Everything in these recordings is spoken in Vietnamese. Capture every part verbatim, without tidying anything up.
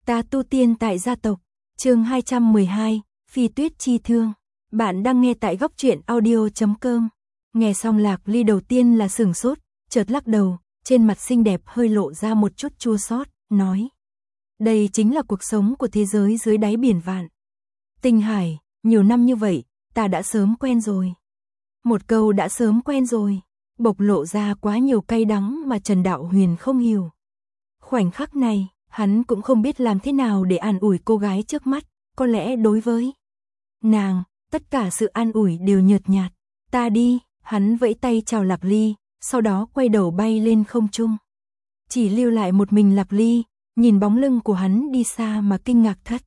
Ta tu tiên tại gia tộc, chương hai trăm mười hai, Phi Tuyết chi thương. Bạn đang nghe tại góc truyện audio chấm com. Nghe xong Lạc Ly đầu tiên là sửng sốt, chợt lắc đầu, trên mặt xinh đẹp hơi lộ ra một chút chua xót, nói: đây chính là cuộc sống của thế giới dưới đáy biển vạn. Tinh Hải, nhiều năm như vậy, ta đã sớm quen rồi. Một câu đã sớm quen rồi, bộc lộ ra quá nhiều cay đắng mà Trần Đạo Huyền không hiểu. Khoảnh khắc này, hắn cũng không biết làm thế nào để an ủi cô gái trước mắt, có lẽ đối với nàng, tất cả sự an ủi đều nhợt nhạt. Ta đi, hắn vẫy tay chào Lạc Ly, sau đó quay đầu bay lên không trung. Chỉ lưu lại một mình Lạc Ly, nhìn bóng lưng của hắn đi xa mà kinh ngạc thất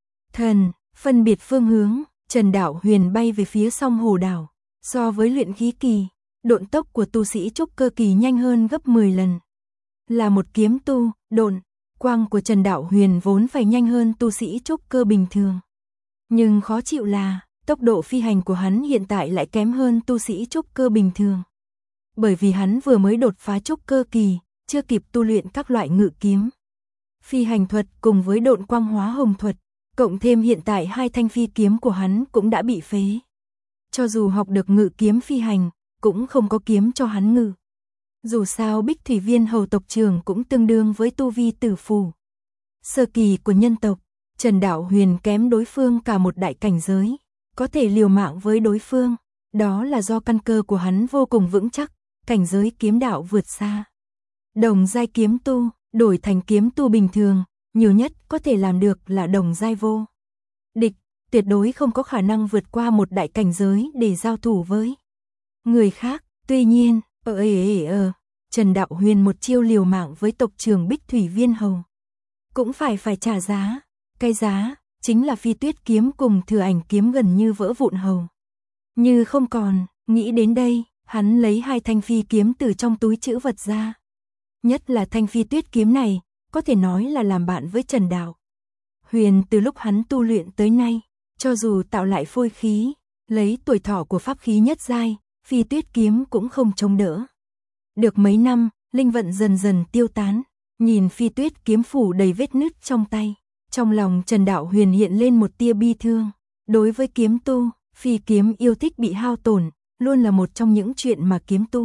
thần, phân biệt phương hướng, Trần Đạo Huyền bay về phía song hồ đảo. So với luyện khí kỳ, độn tốc của tu sĩ trúc cơ kỳ nhanh hơn gấp mười lần. Là một kiếm tu, độn quang của Trần Đạo Huyền vốn phải nhanh hơn tu sĩ trúc cơ bình thường. Nhưng khó chịu là, tốc độ phi hành của hắn hiện tại lại kém hơn tu sĩ trúc cơ bình thường. Bởi vì hắn vừa mới đột phá trúc cơ kỳ, chưa kịp tu luyện các loại ngự kiếm, phi hành thuật cùng với độn quang hóa hồng thuật, cộng thêm hiện tại hai thanh phi kiếm của hắn cũng đã bị phế. Cho dù học được ngự kiếm phi hành, cũng không có kiếm cho hắn ngự. Dù sao Bích Thủy Viên hầu tộc trưởng cũng tương đương với tu vi tử phủ sơ kỳ của nhân tộc, Trần Đạo Huyền kém đối phương cả một đại cảnh giới, có thể liều mạng với đối phương, đó là do căn cơ của hắn vô cùng vững chắc, cảnh giới kiếm đạo vượt xa đồng giai kiếm tu, đổi thành kiếm tu bình thường, nhiều nhất có thể làm được là đồng giai vô địch, tuyệt đối không có khả năng vượt qua một đại cảnh giới để giao thủ với người khác. Tuy nhiên, ở ờ, ờ, ờ, Trần Đạo Huyền một chiêu liều mạng với tộc trưởng Bích Thủy Viên hầu, cũng phải phải trả giá, cái giá chính là Phi Tuyết kiếm cùng Thừa Ảnh kiếm gần như vỡ vụn hầu như không còn. Nghĩ đến đây, hắn lấy hai thanh phi kiếm từ trong túi trữ vật ra. Nhất là thanh Phi Tuyết kiếm này, có thể nói là làm bạn với Trần Đạo Huyền từ lúc hắn tu luyện tới nay, cho dù tạo lại phôi khí, lấy tuổi thọ của pháp khí nhất giai, Phi Tuyết kiếm cũng không chống đỡ được mấy năm. Linh vận dần dần tiêu tán, nhìn Phi Tuyết kiếm phủ đầy vết nứt trong tay, trong lòng Trần Đạo Huyền hiện lên một tia bi thương. Đối với kiếm tu, phi kiếm yêu thích bị hao tổn, luôn là một trong những chuyện mà kiếm tu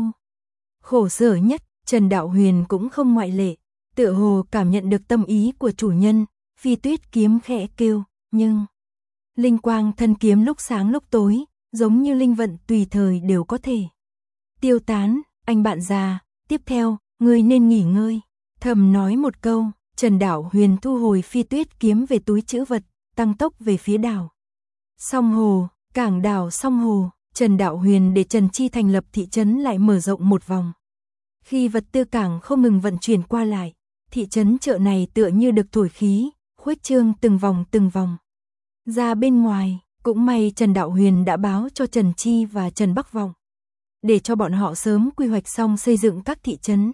khổ sở nhất. Trần Đạo Huyền cũng không ngoại lệ, tựa hồ cảm nhận được tâm ý của chủ nhân. Phi Tuyết kiếm khẽ kêu, nhưng linh quang thân kiếm lúc sáng lúc tối, giống như linh vận tùy thời đều có thể tiêu tán. Anh bạn già, tiếp theo, ngươi nên nghỉ ngơi. Thầm nói một câu, Trần Đạo Huyền thu hồi Phi Tuyết kiếm về túi trữ vật, tăng tốc về phía đảo Song Hồ, cảng đảo Song Hồ. Trần Đạo Huyền để Trần Chi thành lập thị trấn lại mở rộng một vòng. Khi vật tư cảng không ngừng vận chuyển qua lại, thị trấn chợ này tựa như được thổi khí, khuếch trương từng vòng từng vòng ra bên ngoài. Cũng may Trần Đạo Huyền đã báo cho Trần Chi và Trần Bắc Vọng, để cho bọn họ sớm quy hoạch xong xây dựng các thị trấn.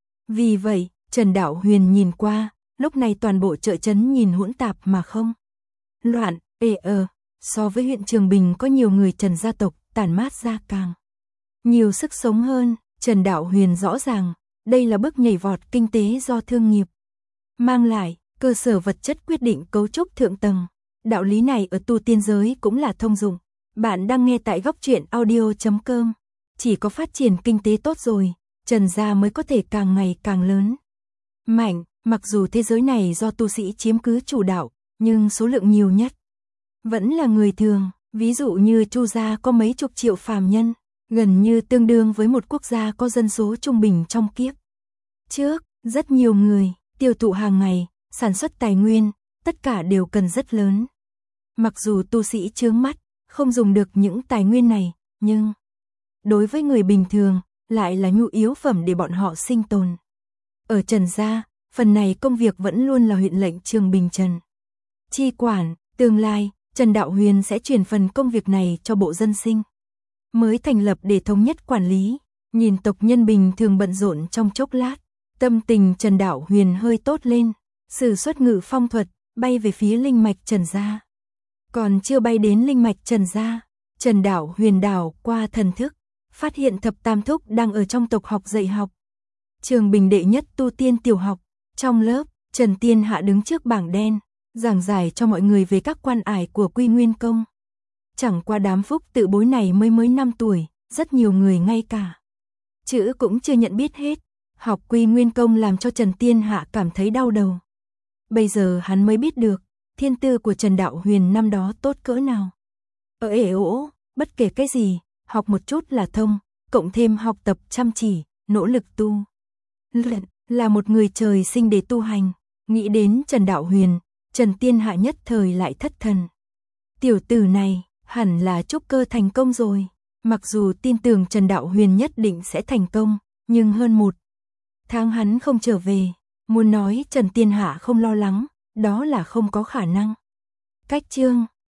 Vì vậy, Trần Đạo Huyền nhìn qua, lúc này toàn bộ chợ trấn nhìn hỗn tạp mà không loạn. Ê ờ, so với huyện Trường Bình có nhiều người Trần gia tộc tản mát ra càng nhiều sức sống hơn. Trần Đạo Huyền rõ ràng, đây là bước nhảy vọt kinh tế do thương nghiệp mang lại, cơ sở vật chất quyết định cấu trúc thượng tầng. Đạo lý này ở tu tiên giới cũng là thông dụng. Bạn đang nghe tại góc truyện audio chấm com. Chỉ có phát triển kinh tế tốt rồi, Trần gia mới có thể càng ngày càng lớn mạnh. Mặc dù thế giới này do tu sĩ chiếm cứ chủ đạo, nhưng số lượng nhiều nhất vẫn là người thường. Ví dụ như Chu gia có mấy chục triệu phàm nhân, gần như tương đương với một quốc gia có dân số trung bình trong kiếp trước. Rất nhiều người, tiêu thụ hàng ngày, sản xuất tài nguyên, tất cả đều cần rất lớn. Mặc dù tu sĩ chướng mắt, không dùng được những tài nguyên này, nhưng đối với người bình thường, lại là nhu yếu phẩm để bọn họ sinh tồn. Ở Trần gia, phần này công việc vẫn luôn là huyện lệnh Trường Bình Trần Chi quản. Tương lai, Trần Đạo Huyền sẽ chuyển phần công việc này cho bộ dân sinh mới thành lập để thống nhất quản lý. Nhìn tộc nhân bình thường bận rộn trong chốc lát, tâm tình Trần Đạo Huyền hơi tốt lên, sử xuất ngự phong thuật, bay về phía linh mạch Trần gia. Còn chưa bay đến linh mạch Trần gia, Trần Đạo Huyền đảo qua thần thức, phát hiện thập tam thúc đang ở trong tộc học dạy học. Trường Bình đệ nhất tu tiên tiểu học, trong lớp, Trần Tiên Hạ đứng trước bảng đen, giảng giải cho mọi người về các quan ải của Quy Nguyên Công. Chẳng qua đám phúc tự bối này mới mới năm tuổi, rất nhiều người ngay cả chữ cũng chưa nhận biết hết. Học Quy Nguyên Công làm cho Trần Tiên Hạ cảm thấy đau đầu. Bây giờ hắn mới biết được, thiên tư của Trần Đạo Huyền năm đó tốt cỡ nào. Ở ể ỗ, bất kể cái gì, học một chút là thông, cộng thêm học tập chăm chỉ, nỗ lực tu luyện, là một người trời sinh để tu hành. Nghĩ đến Trần Đạo Huyền, Trần Tiên Hạ nhất thời lại thất thần. Tiểu tử này, hẳn là trúc cơ thành công rồi. Mặc dù tin tưởng Trần Đạo Huyền nhất định sẽ thành công, nhưng hơn một tháng hắn không trở về, muốn nói Trần Tiên Hạ không lo lắng, đó là không có khả năng. Cách chương